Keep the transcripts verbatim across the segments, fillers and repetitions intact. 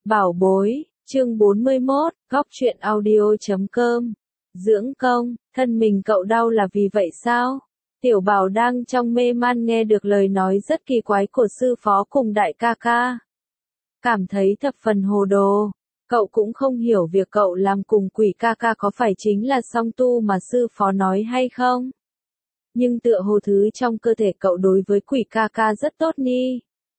Bảo bối, chương bốn mươi mốt, góc truyện audio chấm com. Dưỡng công, thân mình cậu đau là vì vậy sao? Tiểu Bảo đang trong mê man nghe được lời nói rất kỳ quái của sư phó cùng đại ca ca. Cảm thấy thập phần hồ đồ. Cậu cũng không hiểu việc cậu làm cùng quỷ ca ca có phải chính là song tu mà sư phó nói hay không? Nhưng tựa hồ thứ trong cơ thể cậu đối với quỷ ca ca rất tốt ni.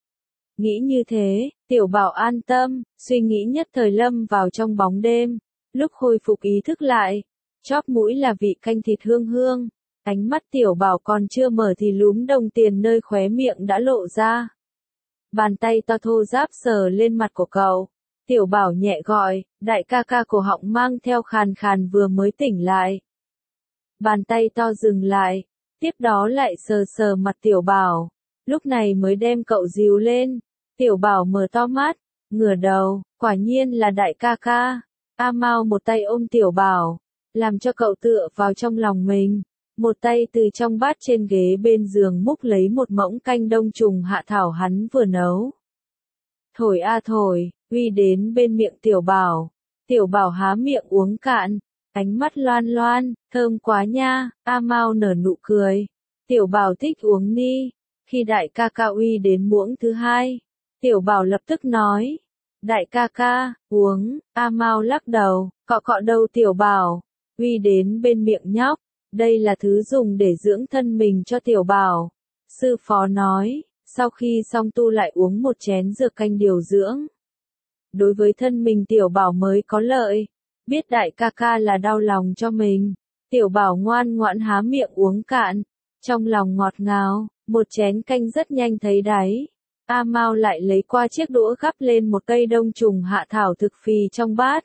Nghĩ như thế, Tiểu Bảo an tâm, suy nghĩ nhất thời lâm vào trong bóng đêm. Lúc hồi phục ý thức lại, chóp mũi là vị canh thịt hương hương. Ánh mắt Tiểu Bảo còn chưa mở thì lúm đồng tiền nơi khóe miệng đã lộ ra. Bàn tay to thô ráp sờ lên mặt của cậu. Tiểu Bảo nhẹ gọi, đại ca ca cổ họng mang theo khàn khàn vừa mới tỉnh lại. Bàn tay to dừng lại, tiếp đó lại sờ sờ mặt Tiểu Bảo. Lúc này mới đem cậu dìu lên. Tiểu Bảo mở to mắt, ngửa đầu, quả nhiên là đại ca ca. A Mao một tay ôm Tiểu Bảo, làm cho cậu tựa vào trong lòng mình. Một tay từ trong bát trên ghế bên giường múc lấy một mỗng canh đông trùng hạ thảo hắn vừa nấu. Thổi a thổi, uy đến bên miệng Tiểu Bảo. Tiểu Bảo há miệng uống cạn, ánh mắt loan loan, thơm quá nha. A Mao nở nụ cười. Tiểu Bảo thích uống ni. Khi đại ca ca uy đến muỗng thứ hai, Tiểu Bảo lập tức nói, đại ca ca, uống. A Mao lắc đầu, cọ cọ đầu Tiểu Bảo, uy đến bên miệng nhóc, đây là thứ dùng để dưỡng thân mình cho Tiểu Bảo. Sư phó nói, sau khi xong tu lại uống một chén dược canh điều dưỡng. Đối với thân mình Tiểu Bảo mới có lợi, biết đại ca ca là đau lòng cho mình. Tiểu Bảo ngoan ngoãn há miệng uống cạn, trong lòng ngọt ngào, một chén canh rất nhanh thấy đáy. A Mao lại lấy qua chiếc đũa gắp lên một cây đông trùng hạ thảo thực phì trong bát.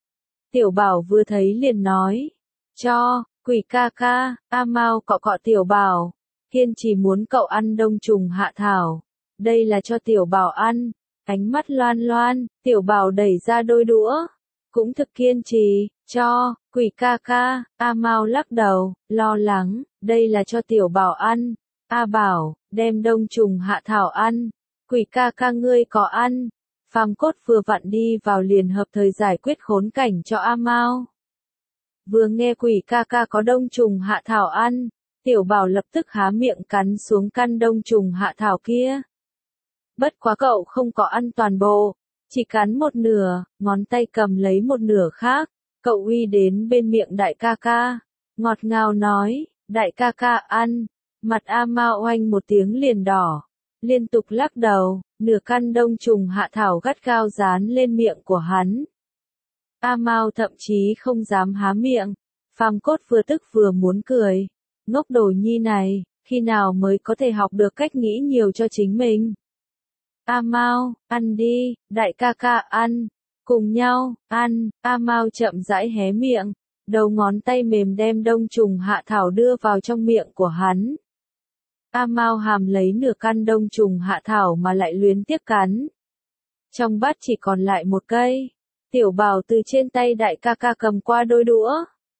Tiểu Bảo vừa thấy liền nói, cho, quỷ ca ca. A Mao cọ cọ Tiểu Bảo, kiên trì muốn cậu ăn đông trùng hạ thảo. Đây là cho Tiểu Bảo ăn. Ánh mắt loan loan, Tiểu Bảo đẩy ra đôi đũa, cũng thực kiên trì, cho, quỷ ca ca. A Mao lắc đầu, lo lắng, đây là cho Tiểu Bảo ăn. A Bảo, đem đông trùng hạ thảo ăn. Quỷ ca ca ngươi có ăn. Phàm Cốt vừa vặn đi vào liền hợp thời giải quyết khốn cảnh cho A Mao. Vừa nghe quỷ ca ca có đông trùng hạ thảo ăn, Tiểu Bảo lập tức há miệng cắn xuống căn đông trùng hạ thảo kia. Bất quá cậu không có ăn toàn bộ, chỉ cắn một nửa, ngón tay cầm lấy một nửa khác, cậu uy đến bên miệng đại ca ca, ngọt ngào nói, đại ca ca ăn. Mặt A Mao oanh một tiếng liền đỏ, liên tục lắc đầu, nửa căn đông trùng hạ thảo gắt gao dán lên miệng của hắn. A Mao thậm chí không dám há miệng. Phàm Cốt vừa tức vừa muốn cười, ngốc đồ nhi này, khi nào mới có thể học được cách nghĩ nhiều cho chính mình. A Mao, ăn đi, đại ca ca ăn, cùng nhau, ăn. A Mao chậm rãi hé miệng, đầu ngón tay mềm đem đông trùng hạ thảo đưa vào trong miệng của hắn. A Mao hàm lấy nửa căn đông trùng hạ thảo mà lại luyến tiếc cắn. Trong bát chỉ còn lại một cây. Tiểu Bảo từ trên tay đại ca ca cầm qua đôi đũa,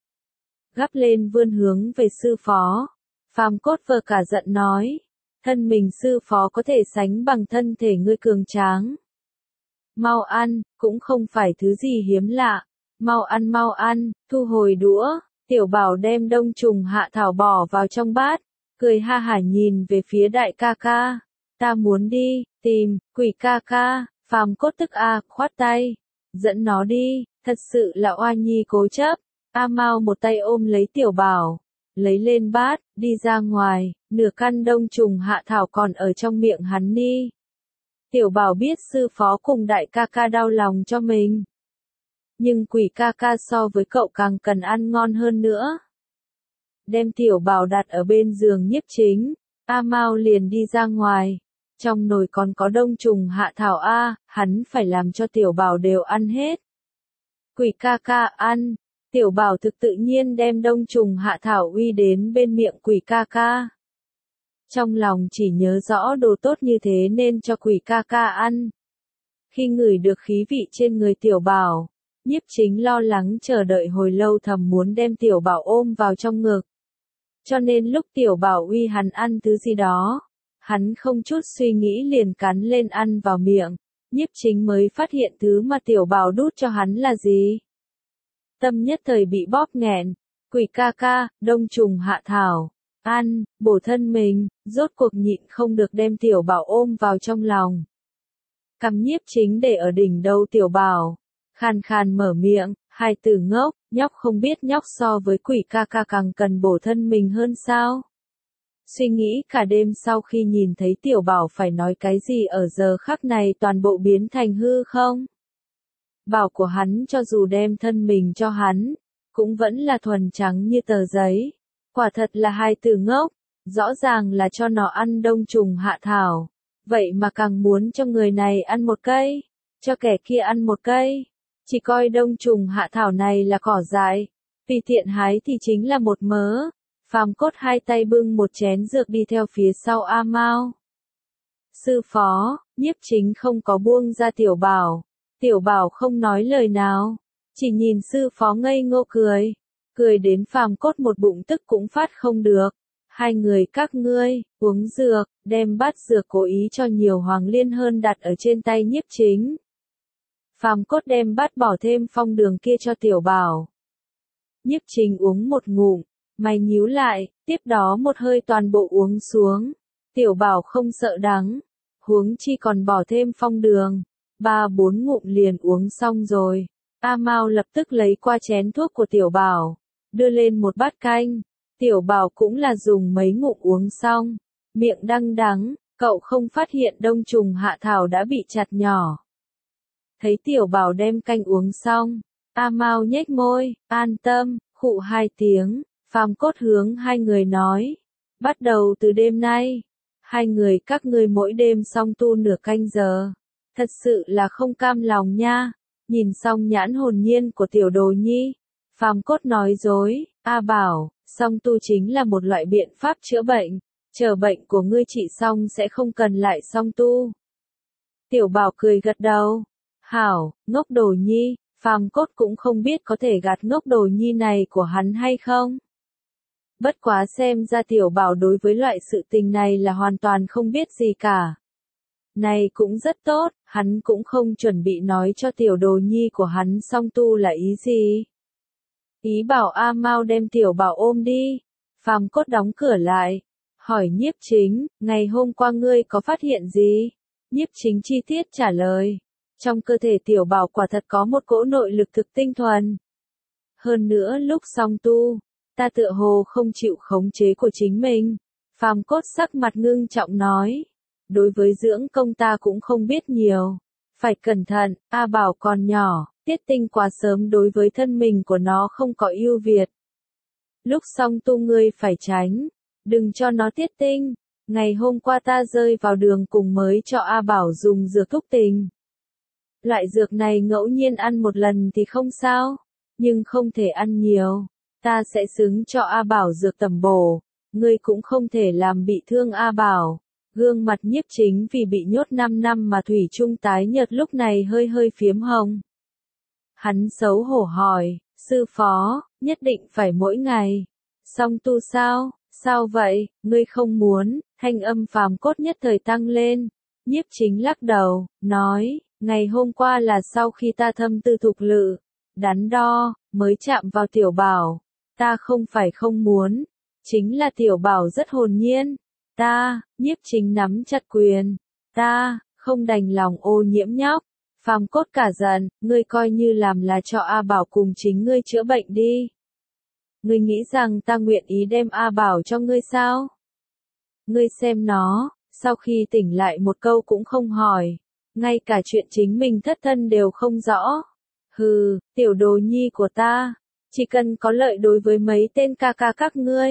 gắp lên vươn hướng về sư phó. Phàm Cốt vờ cả giận nói, thân mình sư phó có thể sánh bằng thân thể ngươi cường tráng. Mau ăn, cũng không phải thứ gì hiếm lạ. Mau ăn mau ăn, thu hồi đũa. Tiểu Bảo đem đông trùng hạ thảo bỏ vào trong bát, cười ha hả nhìn về phía đại ca ca. Ta muốn đi, tìm, quỷ ca ca. Phàm Cốt tức a, khoát tay. Dẫn nó đi, thật sự là oa nhi cố chấp. A Mao một tay ôm lấy Tiểu Bảo, lấy lên bát, đi ra ngoài, nửa căn đông trùng hạ thảo còn ở trong miệng hắn ni. Tiểu Bảo biết sư phó cùng đại ca ca đau lòng cho mình. Nhưng quỷ ca ca so với cậu càng cần ăn ngon hơn nữa. Đem Tiểu Bảo đặt ở bên giường nhiếp chính, A Mao liền đi ra ngoài. Trong nồi còn có đông trùng hạ thảo A, hắn phải làm cho Tiểu Bảo đều ăn hết. Quỷ ca ca ăn. Tiểu Bảo thực tự nhiên đem đông trùng hạ thảo uy đến bên miệng quỷ ca ca. Trong lòng chỉ nhớ rõ đồ tốt như thế nên cho quỷ ca ca ăn. Khi ngửi được khí vị trên người Tiểu Bảo, nhiếp chính lo lắng chờ đợi hồi lâu thầm muốn đem Tiểu Bảo ôm vào trong ngực. Cho nên lúc Tiểu Bảo uy hắn ăn thứ gì đó, hắn không chút suy nghĩ liền cắn lên ăn vào miệng. Nhiếp Chính mới phát hiện thứ mà Tiểu Bảo đút cho hắn là gì. Tâm nhất thời bị bóp nghẹn, quỷ ca ca, đông trùng hạ thảo, ăn, bổ thân mình, rốt cuộc nhịn không được đem Tiểu Bảo ôm vào trong lòng. Cầm Nhiếp Chính để ở đỉnh đầu Tiểu Bảo, khàn khàn mở miệng, hai từ ngốc, nhóc không biết nhóc so với quỷ ca ca càng cần bổ thân mình hơn sao. Suy nghĩ cả đêm sau khi nhìn thấy Tiểu Bảo phải nói cái gì ở giờ khắc này toàn bộ biến thành hư không. Bảo của hắn cho dù đem thân mình cho hắn, cũng vẫn là thuần trắng như tờ giấy. Quả thật là hai từ ngốc, rõ ràng là cho nó ăn đông trùng hạ thảo. Vậy mà càng muốn cho người này ăn một cây, cho kẻ kia ăn một cây. Chỉ coi đông trùng hạ thảo này là cỏ dại, vì tiện hái thì chính là một mớ. Phàm Cốt hai tay bưng một chén dược đi theo phía sau A Mao. Sư phó, Nhiếp Chính không có buông ra Tiểu Bảo. Tiểu Bảo không nói lời nào, chỉ nhìn sư phó ngây ngô cười. Cười đến Phàm Cốt một bụng tức cũng phát không được. Hai người các ngươi, uống dược, đem bát dược cố ý cho nhiều hoàng liên hơn đặt ở trên tay Nhiếp Chính. Phàm Cốt đem bát bỏ thêm phong đường kia cho Tiểu Bảo. Nhiếp Chính uống một ngụm, mày nhíu lại, tiếp đó một hơi toàn bộ uống xuống. Tiểu Bảo không sợ đắng, huống chi còn bỏ thêm phong đường. Ba bốn ngụm liền uống xong rồi. A Mao lập tức lấy qua chén thuốc của Tiểu Bảo, đưa lên một bát canh. Tiểu Bảo cũng là dùng mấy ngụm uống xong, miệng đắng đắng, cậu không phát hiện đông trùng hạ thảo đã bị chặt nhỏ. Thấy Tiểu Bảo đem canh uống xong, A Mao nhếch môi, an tâm, khụ hai tiếng. Phàm Cốt hướng hai người nói, bắt đầu từ đêm nay, hai người các ngươi mỗi đêm song tu nửa canh giờ. Thật sự là không cam lòng nha. Nhìn xong nhãn hồn nhiên của Tiểu Đồ Nhi, Phàm Cốt nói dối, A Bảo, song tu chính là một loại biện pháp chữa bệnh, chờ bệnh của ngươi trị xong sẽ không cần lại song tu. Tiểu Bảo cười gật đầu, hảo, ngốc Đồ Nhi. Phàm Cốt cũng không biết có thể gạt ngốc Đồ Nhi này của hắn hay không. Bất quá xem ra Tiểu Bảo đối với loại sự tình này là hoàn toàn không biết gì cả. Này cũng rất tốt, hắn cũng không chuẩn bị nói cho Tiểu Đồ Nhi của hắn song tu là ý gì. Ý bảo A Mao đem Tiểu Bảo ôm đi. Phàm Cốt đóng cửa lại, hỏi Nhiếp Chính, ngày hôm qua ngươi có phát hiện gì? Nhiếp Chính chi tiết trả lời, trong cơ thể Tiểu Bảo quả thật có một cỗ nội lực thực tinh thuần. Hơn nữa lúc song tu, ta tựa hồ không chịu khống chế của chính mình. Phàm Cốt sắc mặt ngưng trọng nói, đối với dưỡng công ta cũng không biết nhiều. Phải cẩn thận, A Bảo còn nhỏ, tiết tinh quá sớm đối với thân mình của nó không có ưu việt. Lúc song tu ngươi phải tránh, đừng cho nó tiết tinh. Ngày hôm qua ta rơi vào đường cùng mới cho A Bảo dùng dược thúc tình. Loại dược này ngẫu nhiên ăn một lần thì không sao, nhưng không thể ăn nhiều. Ta sẽ xứng cho A Bảo dược tầm bổ, ngươi cũng không thể làm bị thương A Bảo. Gương mặt Nhiếp Chính vì bị nhốt năm năm mà thủy chung tái nhợt lúc này hơi hơi phiếm hồng. Hắn xấu hổ hỏi, sư phó, nhất định phải mỗi ngày. Song tu sao, sao vậy, ngươi không muốn, thanh âm Phàm Cốt nhất thời tăng lên. Nhiếp Chính lắc đầu, nói, ngày hôm qua là sau khi ta thâm tư thục lự, đắn đo, mới chạm vào Tiểu Bảo. Ta không phải không muốn, chính là Tiểu Bảo rất hồn nhiên. Ta, Nhiếp Chính nắm chặt quyền, ta, không đành lòng ô nhiễm nhóc. Phàm Cốt cả giận, ngươi coi như làm là cho A Bảo cùng chính ngươi chữa bệnh đi. Ngươi nghĩ rằng ta nguyện ý đem A Bảo cho ngươi sao? Ngươi xem nó, sau khi tỉnh lại một câu cũng không hỏi, ngay cả chuyện chính mình thất thân đều không rõ. Hừ, Tiểu Đồ Nhi của ta, chỉ cần có lợi đối với mấy tên ca ca các ngươi.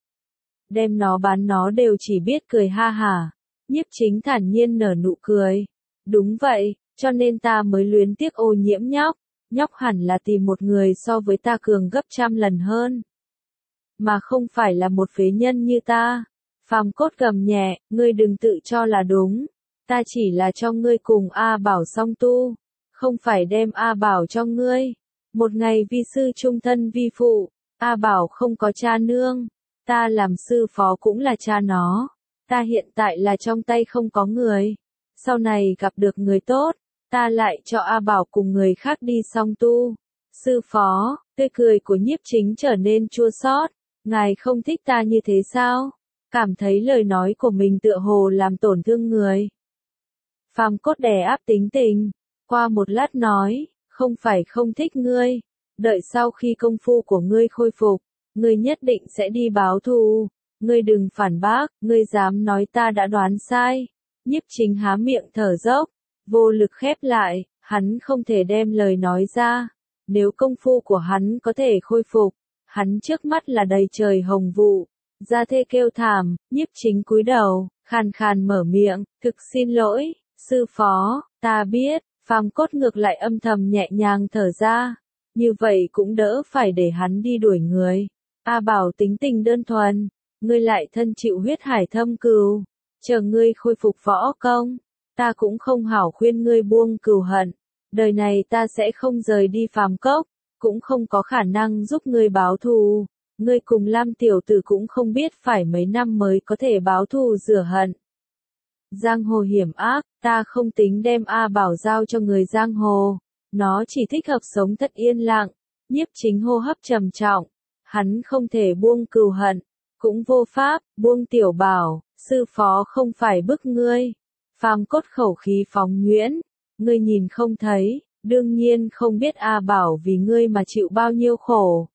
Đem nó bán nó đều chỉ biết cười ha hả. Nhiếp Chính thản nhiên nở nụ cười. Đúng vậy, cho nên ta mới luyến tiếc ô nhiễm nhóc. Nhóc hẳn là tìm một người so với ta cường gấp trăm lần hơn. Mà không phải là một phế nhân như ta. Phàm Cốt gầm nhẹ, ngươi đừng tự cho là đúng. Ta chỉ là cho ngươi cùng A Bảo song tu. Không phải đem A Bảo cho ngươi. Một ngày vi sư trung thân vi phụ. A Bảo không có cha nương. Ta làm sư phó cũng là cha nó. Ta hiện tại là trong tay không có người. Sau này gặp được người tốt, ta lại cho A Bảo cùng người khác đi song tu. Sư phó, tươi cười của Nhiếp Chính trở nên chua xót. Ngài không thích ta như thế sao? Cảm thấy lời nói của mình tựa hồ làm tổn thương người. Phàm Cốt đè áp tính tình, qua một lát nói, không phải không thích ngươi, đợi sau khi công phu của ngươi khôi phục, ngươi nhất định sẽ đi báo thù, ngươi đừng phản bác, ngươi dám nói ta đã đoán sai. Nhiếp Chính há miệng thở dốc, vô lực khép lại, hắn không thể đem lời nói ra, nếu công phu của hắn có thể khôi phục, hắn trước mắt là đầy trời hồng vụ. Gia Thê kêu thảm, Nhiếp Chính cúi đầu, khàn khàn mở miệng, thực xin lỗi, sư phó, ta biết. Phàm Cốt ngược lại âm thầm nhẹ nhàng thở ra, như vậy cũng đỡ phải để hắn đi đuổi người. A Bảo tính tình đơn thuần, ngươi lại thân chịu huyết hải thâm cừu, chờ ngươi khôi phục võ công, ta cũng không hảo khuyên ngươi buông cừu hận, đời này ta sẽ không rời đi Phàm Cốc, cũng không có khả năng giúp ngươi báo thù, ngươi cùng Lam tiểu tử cũng không biết phải mấy năm mới có thể báo thù rửa hận. Giang hồ hiểm ác, ta không tính đem A Bảo giao cho người giang hồ, nó chỉ thích hợp sống thật yên lặng. Nhiếp Chính hô hấp trầm trọng, hắn không thể buông cừu hận, cũng vô pháp buông Tiểu Bảo, sư phó không phải bức ngươi. Phàm Cốt khẩu khí phóng nhuyễn, ngươi nhìn không thấy, đương nhiên không biết A Bảo vì ngươi mà chịu bao nhiêu khổ.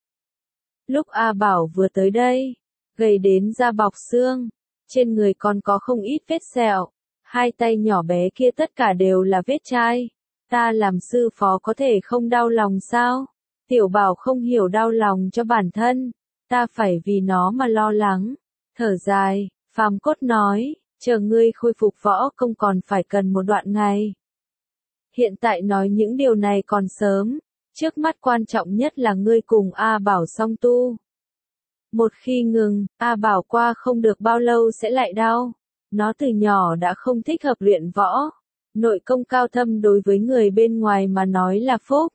Lúc A Bảo vừa tới đây, gầy đến da bọc xương, trên người còn có không ít vết sẹo, hai tay nhỏ bé kia tất cả đều là vết chai. Ta làm sư phó có thể không đau lòng sao? Tiểu Bảo không hiểu đau lòng cho bản thân, ta phải vì nó mà lo lắng. Thở dài, Phàm Cốt nói, chờ ngươi khôi phục võ công còn phải cần một đoạn ngày. Hiện tại nói những điều này còn sớm, trước mắt quan trọng nhất là ngươi cùng A Bảo song tu. Một khi ngừng, A Bảo qua không được bao lâu sẽ lại đau. Nó từ nhỏ đã không thích hợp luyện võ. Nội công cao thâm đối với người bên ngoài mà nói là phúc.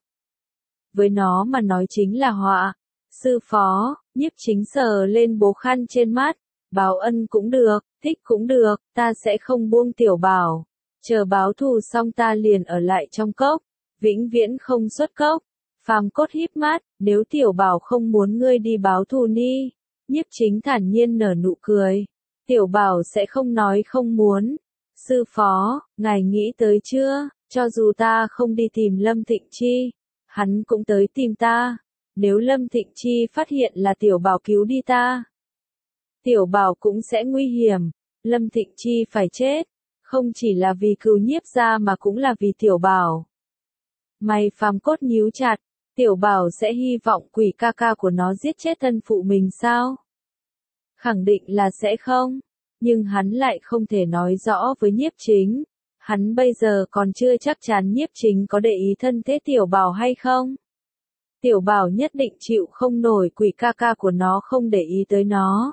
Với nó mà nói chính là họa. Sư phó, Nhiếp Chính sờ lên bố khăn trên mắt. Báo ân cũng được, thích cũng được, ta sẽ không buông Tiểu Bảo. Chờ báo thù xong ta liền ở lại trong cốc. Vĩnh viễn không xuất cốc. Phàm Cốt híp mắt, nếu Tiểu Bảo không muốn ngươi đi báo thù ni. Nhiếp Chính thản nhiên nở nụ cười. Tiểu Bảo sẽ không nói không muốn. Sư phó, ngài nghĩ tới chưa, cho dù ta không đi tìm Lâm Thịnh Chi, hắn cũng tới tìm ta. Nếu Lâm Thịnh Chi phát hiện là Tiểu Bảo cứu đi ta, Tiểu Bảo cũng sẽ nguy hiểm. Lâm Thịnh Chi phải chết, không chỉ là vì cứu Nhiếp gia mà cũng là vì Tiểu Bảo. Mày Phàm Cốt nhíu chặt, Tiểu Bảo sẽ hy vọng quỷ ca ca của nó giết chết thân phụ mình sao? Khẳng định là sẽ không, nhưng hắn lại không thể nói rõ với Nhiếp Chính. Hắn bây giờ còn chưa chắc chắn Nhiếp Chính có để ý thân thế Tiểu Bảo hay không. Tiểu Bảo nhất định chịu không nổi quỷ ca ca của nó không để ý tới nó.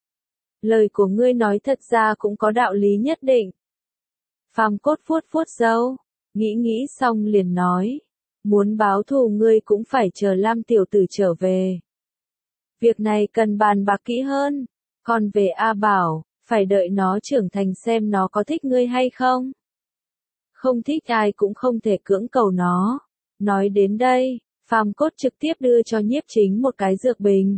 Lời của ngươi nói thật ra cũng có đạo lý nhất định. Phàm Cốt vuốt vuốt râu, nghĩ nghĩ xong liền nói, muốn báo thù ngươi cũng phải chờ Lam tiểu tử trở về. Việc này cần bàn bạc kỹ hơn, còn về A Bảo, phải đợi nó trưởng thành xem nó có thích ngươi hay không. Không thích ai cũng không thể cưỡng cầu nó. Nói đến đây, Phàm Cốt trực tiếp đưa cho Nhiếp Chính một cái dược bình.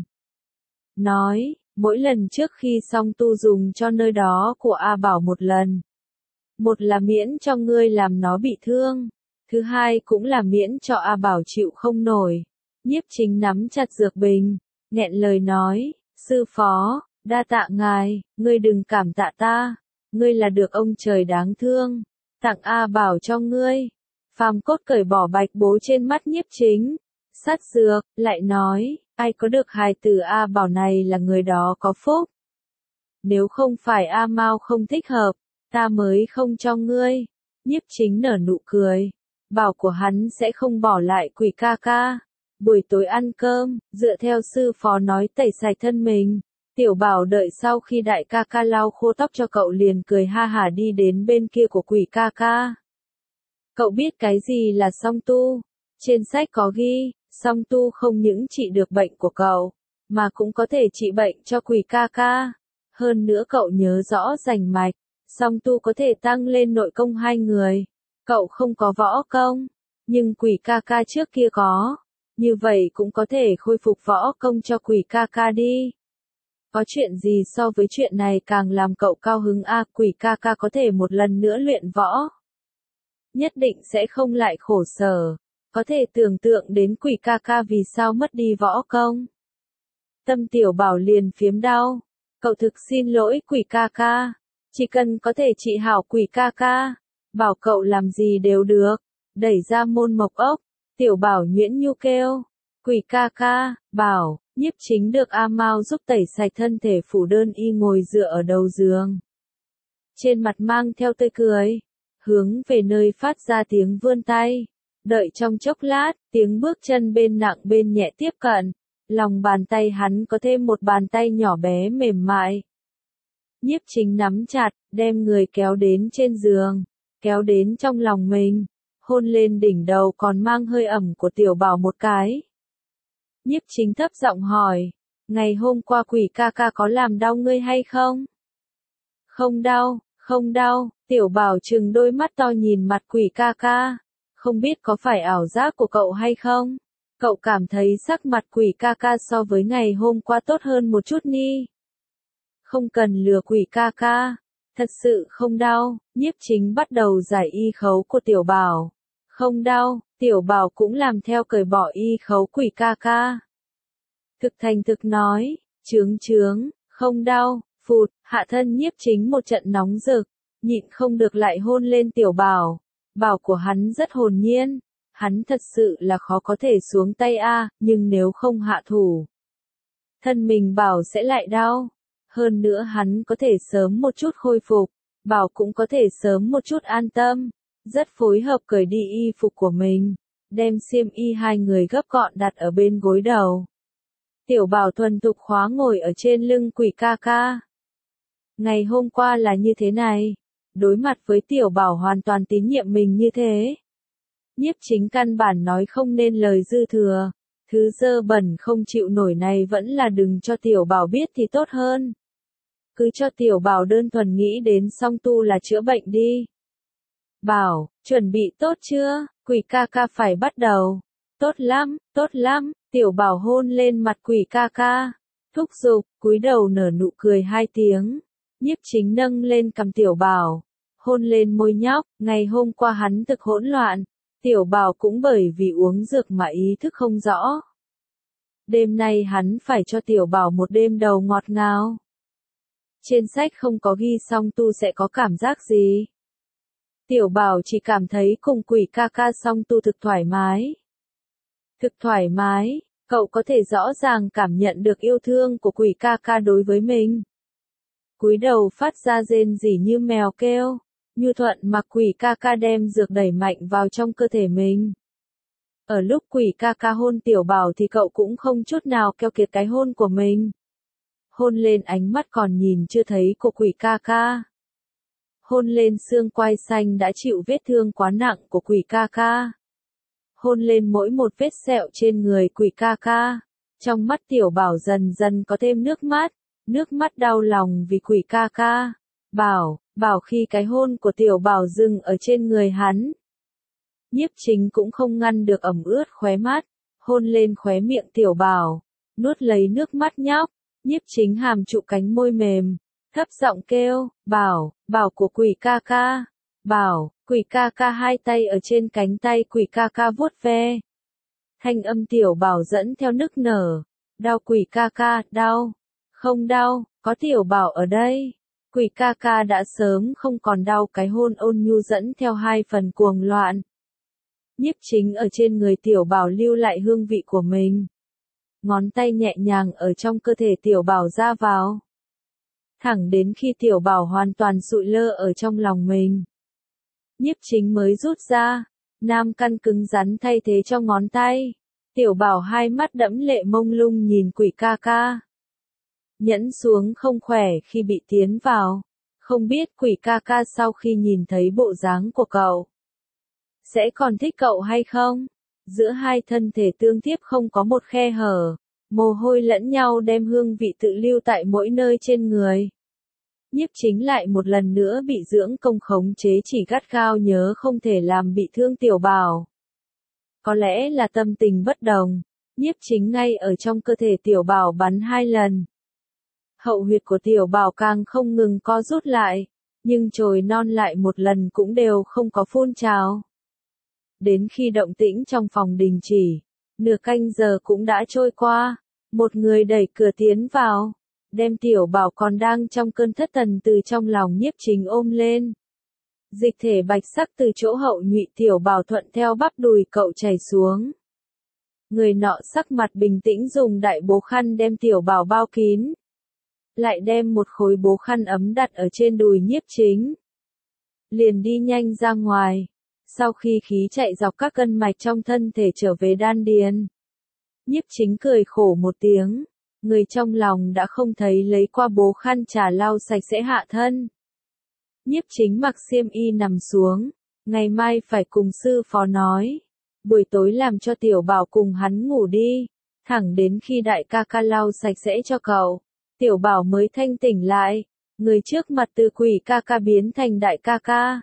Nói, mỗi lần trước khi xong tu dùng cho nơi đó của A Bảo một lần. Một là miễn cho ngươi làm nó bị thương. Thứ hai cũng là miễn cho A Bảo chịu không nổi. Nhiếp Chính nắm chặt dược bình, nghẹn lời nói, sư phó, đa tạ ngài, ngươi đừng cảm tạ ta. Ngươi là được ông trời đáng thương. Tặng A Bảo cho ngươi. Phàm Cốt cởi bỏ bạch bố trên mắt Nhiếp Chính. Sát dược, lại nói, ai có được hài tử A Bảo này là người đó có phúc. Nếu không phải A Mao không thích hợp, ta mới không cho ngươi. Nhiếp Chính nở nụ cười. Bảo của hắn sẽ không bỏ lại quỷ ca ca. Buổi tối ăn cơm, dựa theo sư phó nói tẩy sạch thân mình. Tiểu Bảo đợi sau khi đại ca ca lau khô tóc cho cậu liền cười ha hả đi đến bên kia của quỷ ca ca. Cậu biết cái gì là song tu? Trên sách có ghi, song tu không những trị được bệnh của cậu, mà cũng có thể trị bệnh cho quỷ ca ca. Hơn nữa cậu nhớ rõ rành mạch, song tu có thể tăng lên nội công hai người. Cậu không có võ công, nhưng quỷ ca ca trước kia có. Như vậy cũng có thể khôi phục võ công cho quỷ ca ca đi. Có chuyện gì so với chuyện này càng làm cậu cao hứng a, à, quỷ ca ca có thể một lần nữa luyện võ. Nhất định sẽ không lại khổ sở. Có thể tưởng tượng đến quỷ ca ca vì sao mất đi võ công. Tâm Tiểu Bảo liền phiếm đau. Cậu thực xin lỗi quỷ ca ca. Chỉ cần có thể trị hảo quỷ ca ca. Bảo cậu làm gì đều được. Đẩy ra môn mộc ốc. Tiểu Bảo nhuyễn nhu kêu. Quỷ ca ca, Bảo, Nhiếp Chính được A Mao giúp tẩy sạch thân thể phủ đơn y ngồi dựa ở đầu giường. Trên mặt mang theo tươi cười. Hướng về nơi phát ra tiếng vươn tay. Đợi trong chốc lát, tiếng bước chân bên nặng bên nhẹ tiếp cận. Lòng bàn tay hắn có thêm một bàn tay nhỏ bé mềm mại. Nhiếp Chính nắm chặt, đem người kéo đến trên giường. Kéo đến trong lòng mình. Hôn lên đỉnh đầu còn mang hơi ẩm của Tiểu Bảo một cái. Nhiếp Chính thấp giọng hỏi. Ngày hôm qua quỷ ca ca có làm đau ngươi hay không? Không đau, không đau. Tiểu Bảo trừng đôi mắt to nhìn mặt quỷ ca ca. Không biết có phải ảo giác của cậu hay không? Cậu cảm thấy sắc mặt quỷ ca ca so với ngày hôm qua tốt hơn một chút ni. Không cần lừa quỷ ca ca. Thật sự không đau. Nhiếp Chính bắt đầu giải y khấu của Tiểu Bảo. Không đau. Tiểu Bảo cũng làm theo cởi bỏ y khấu quỷ ca ca. Thực thành thực nói. Chướng chướng. Không đau. Phụt. Hạ thân Nhiếp Chính một trận nóng rực. Nhịn không được lại hôn lên Tiểu Bảo. Bảo của hắn rất hồn nhiên. Hắn thật sự là khó có thể xuống tay a, nhưng nếu không hạ thủ, thân mình Bảo sẽ lại đau. Hơn nữa hắn có thể sớm một chút khôi phục, Bảo cũng có thể sớm một chút an tâm. Rất phối hợp cởi đi y phục của mình, đem xiêm y hai người gấp gọn đặt ở bên gối đầu. Tiểu Bảo thuần thục khóa ngồi ở trên lưng quỷ ca ca. Ngày hôm qua là như thế này. Đối mặt với Tiểu Bảo hoàn toàn tín nhiệm mình như thế. Nhiếp Chính căn bản nói không nên lời dư thừa. Thứ dơ bẩn không chịu nổi này vẫn là đừng cho Tiểu Bảo biết thì tốt hơn. Cứ cho Tiểu Bảo đơn thuần nghĩ đến song tu là chữa bệnh đi. Bảo, chuẩn bị tốt chưa? Quỷ ca ca phải bắt đầu. Tốt lắm, tốt lắm. Tiểu Bảo hôn lên mặt quỷ ca ca. Thúc giục, cúi đầu nở nụ cười hai tiếng. Nhiếp Chính nâng lên cằm Tiểu Bảo. Hôn lên môi nhóc. Ngày hôm qua hắn thực hỗn loạn. Tiểu Bảo cũng bởi vì uống dược mà ý thức không rõ. Đêm nay hắn phải cho Tiểu Bảo một đêm đầu ngọt ngào. Trên sách không có ghi song tu sẽ có cảm giác gì. Tiểu Bảo chỉ cảm thấy cùng quỷ ca ca song tu thực thoải mái. Thực thoải mái, cậu có thể rõ ràng cảm nhận được yêu thương của quỷ ca ca đối với mình. Cúi đầu phát ra rên rỉ như mèo kêu. Nhu thuận mặc quỷ ca ca đem dược đẩy mạnh vào trong cơ thể mình. Ở lúc quỷ ca ca hôn Tiểu Bảo thì cậu cũng không chút nào keo kiệt cái hôn của mình. Hôn lên ánh mắt còn nhìn chưa thấy của quỷ ca ca. Hôn lên xương quai xanh đã chịu vết thương quá nặng của quỷ ca ca. Hôn lên mỗi một vết sẹo trên người quỷ ca ca. Trong mắt Tiểu Bảo dần dần có thêm nước mắt. Nước mắt đau lòng vì quỷ ca ca. Bảo, Bảo khi cái hôn của Tiểu Bảo dừng ở trên người hắn. Nhiếp Chính cũng không ngăn được ẩm ướt khóe mắt. Hôn lên khóe miệng Tiểu Bảo. Nuốt lấy nước mắt nhóc. Nhiếp Chính hàm trụ cánh môi mềm. Thấp giọng kêu, Bảo, Bảo của quỷ ca ca. Bảo, quỷ ca ca hai tay ở trên cánh tay quỷ ca ca vuốt ve. Thanh âm Tiểu Bảo dẫn theo nức nở. Đau quỷ ca ca, đau. Không đau, có Tiểu Bảo ở đây. Quỷ ca ca đã sớm không còn đau, cái hôn ôn nhu dẫn theo hai phần cuồng loạn. Nhiếp Chính ở trên người Tiểu Bảo lưu lại hương vị của mình. Ngón tay nhẹ nhàng ở trong cơ thể Tiểu Bảo ra vào. Thẳng đến khi Tiểu Bảo hoàn toàn sụi lơ ở trong lòng mình. Nhiếp Chính mới rút ra. Nam căn cứng rắn thay thế cho ngón tay. Tiểu Bảo hai mắt đẫm lệ mông lung nhìn quỷ ca ca. Nhẫn xuống không khỏe khi bị tiến vào. Không biết quỷ ca ca sau khi nhìn thấy bộ dáng của cậu, sẽ còn thích cậu hay không? Giữa hai thân thể tương tiếp không có một khe hở. Mồ hôi lẫn nhau đem hương vị tự lưu tại mỗi nơi trên người. Nhiếp Chính lại một lần nữa bị Dưỡng Công khống chế, chỉ gắt gao nhớ không thể làm bị thương Tiểu Bảo. Có lẽ là tâm tình bất đồng, Nhiếp Chính ngay ở trong cơ thể Tiểu Bảo bắn hai lần. Hậu huyệt của Tiểu Bảo càng không ngừng co rút lại, nhưng chồi non lại một lần cũng đều không có phun trào. Đến khi động tĩnh trong phòng đình chỉ, nửa canh giờ cũng đã trôi qua, một người đẩy cửa tiến vào, đem Tiểu Bảo còn đang trong cơn thất thần từ trong lòng Nhiếp Chính ôm lên. Dịch thể bạch sắc từ chỗ hậu nhụy Tiểu Bảo thuận theo bắp đùi cậu chảy xuống. Người nọ sắc mặt bình tĩnh dùng đại bố khăn đem Tiểu Bảo bao kín. Lại đem một khối bố khăn ấm đặt ở trên đùi Nhiếp Chính. Liền đi nhanh ra ngoài. Sau khi khí chạy dọc các cân mạch trong thân thể trở về đan điền. Nhiếp Chính cười khổ một tiếng. Người trong lòng đã không thấy lấy qua bố khăn trà lau sạch sẽ hạ thân. Nhiếp Chính mặc xiêm y nằm xuống. Ngày mai phải cùng sư phó nói. Buổi tối làm cho Tiểu Bảo cùng hắn ngủ đi. Thẳng đến khi đại ca ca lau sạch sẽ cho cậu. Tiểu Bảo mới thanh tỉnh lại. Người trước mặt từ quỷ ca ca biến thành đại ca ca.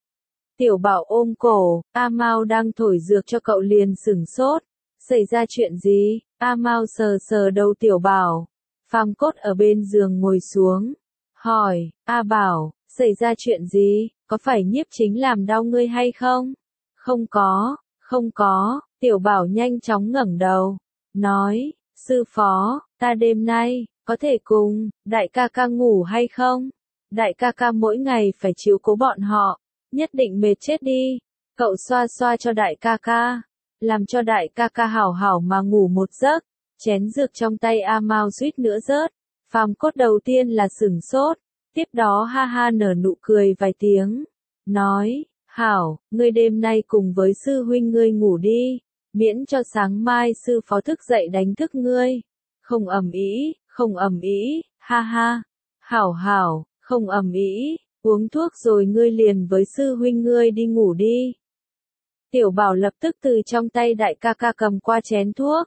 Tiểu Bảo ôm cổ, A Mao đang thổi dược cho cậu liền sửng sốt. Xảy ra chuyện gì? A Mao sờ sờ đầu Tiểu Bảo. Phàm Cốt ở bên giường ngồi xuống. Hỏi, A Bảo, xảy ra chuyện gì? Có phải Nhiếp Chính làm đau ngươi hay không? Không có, không có. Tiểu Bảo nhanh chóng ngẩng đầu. Nói, sư phó, ta đêm nay, có thể cùng, đại ca ca ngủ hay không? Đại ca ca mỗi ngày phải chiếu cố bọn họ. Nhất định mệt chết đi. Cậu xoa xoa cho đại ca ca. Làm cho đại ca ca hảo hảo mà ngủ một giấc. Chén dược trong tay A Mao suýt nữa rớt. Phàm Cốt đầu tiên là sửng sốt. Tiếp đó ha ha nở nụ cười vài tiếng. Nói, hảo, ngươi đêm nay cùng với sư huynh ngươi ngủ đi. Miễn cho sáng mai sư phó thức dậy đánh thức ngươi. Không ầm ĩ, không ầm ĩ, ha ha. Hảo hảo, không ầm ĩ. Uống thuốc rồi ngươi liền với sư huynh ngươi đi ngủ đi. Tiểu Bảo lập tức từ trong tay đại ca ca cầm qua chén thuốc.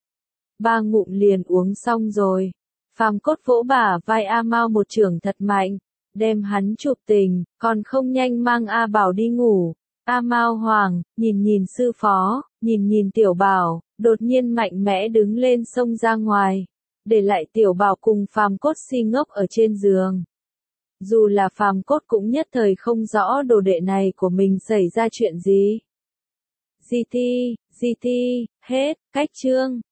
Ba ngụm liền uống xong rồi. Phàm Cốt vỗ bả vai A Mao một chưởng thật mạnh, đem hắn chụp tình, còn không nhanh mang A Bảo đi ngủ. A Mao hoảng, nhìn nhìn sư phó, nhìn nhìn Tiểu Bảo, đột nhiên mạnh mẽ đứng lên xông ra ngoài, để lại Tiểu Bảo cùng Phàm Cốt si ngốc ở trên giường. Dù là Phàm Cốt cũng nhất thời không rõ đồ đệ này của mình xảy ra chuyện gì. giê tê, giê tê, hết, cách chương.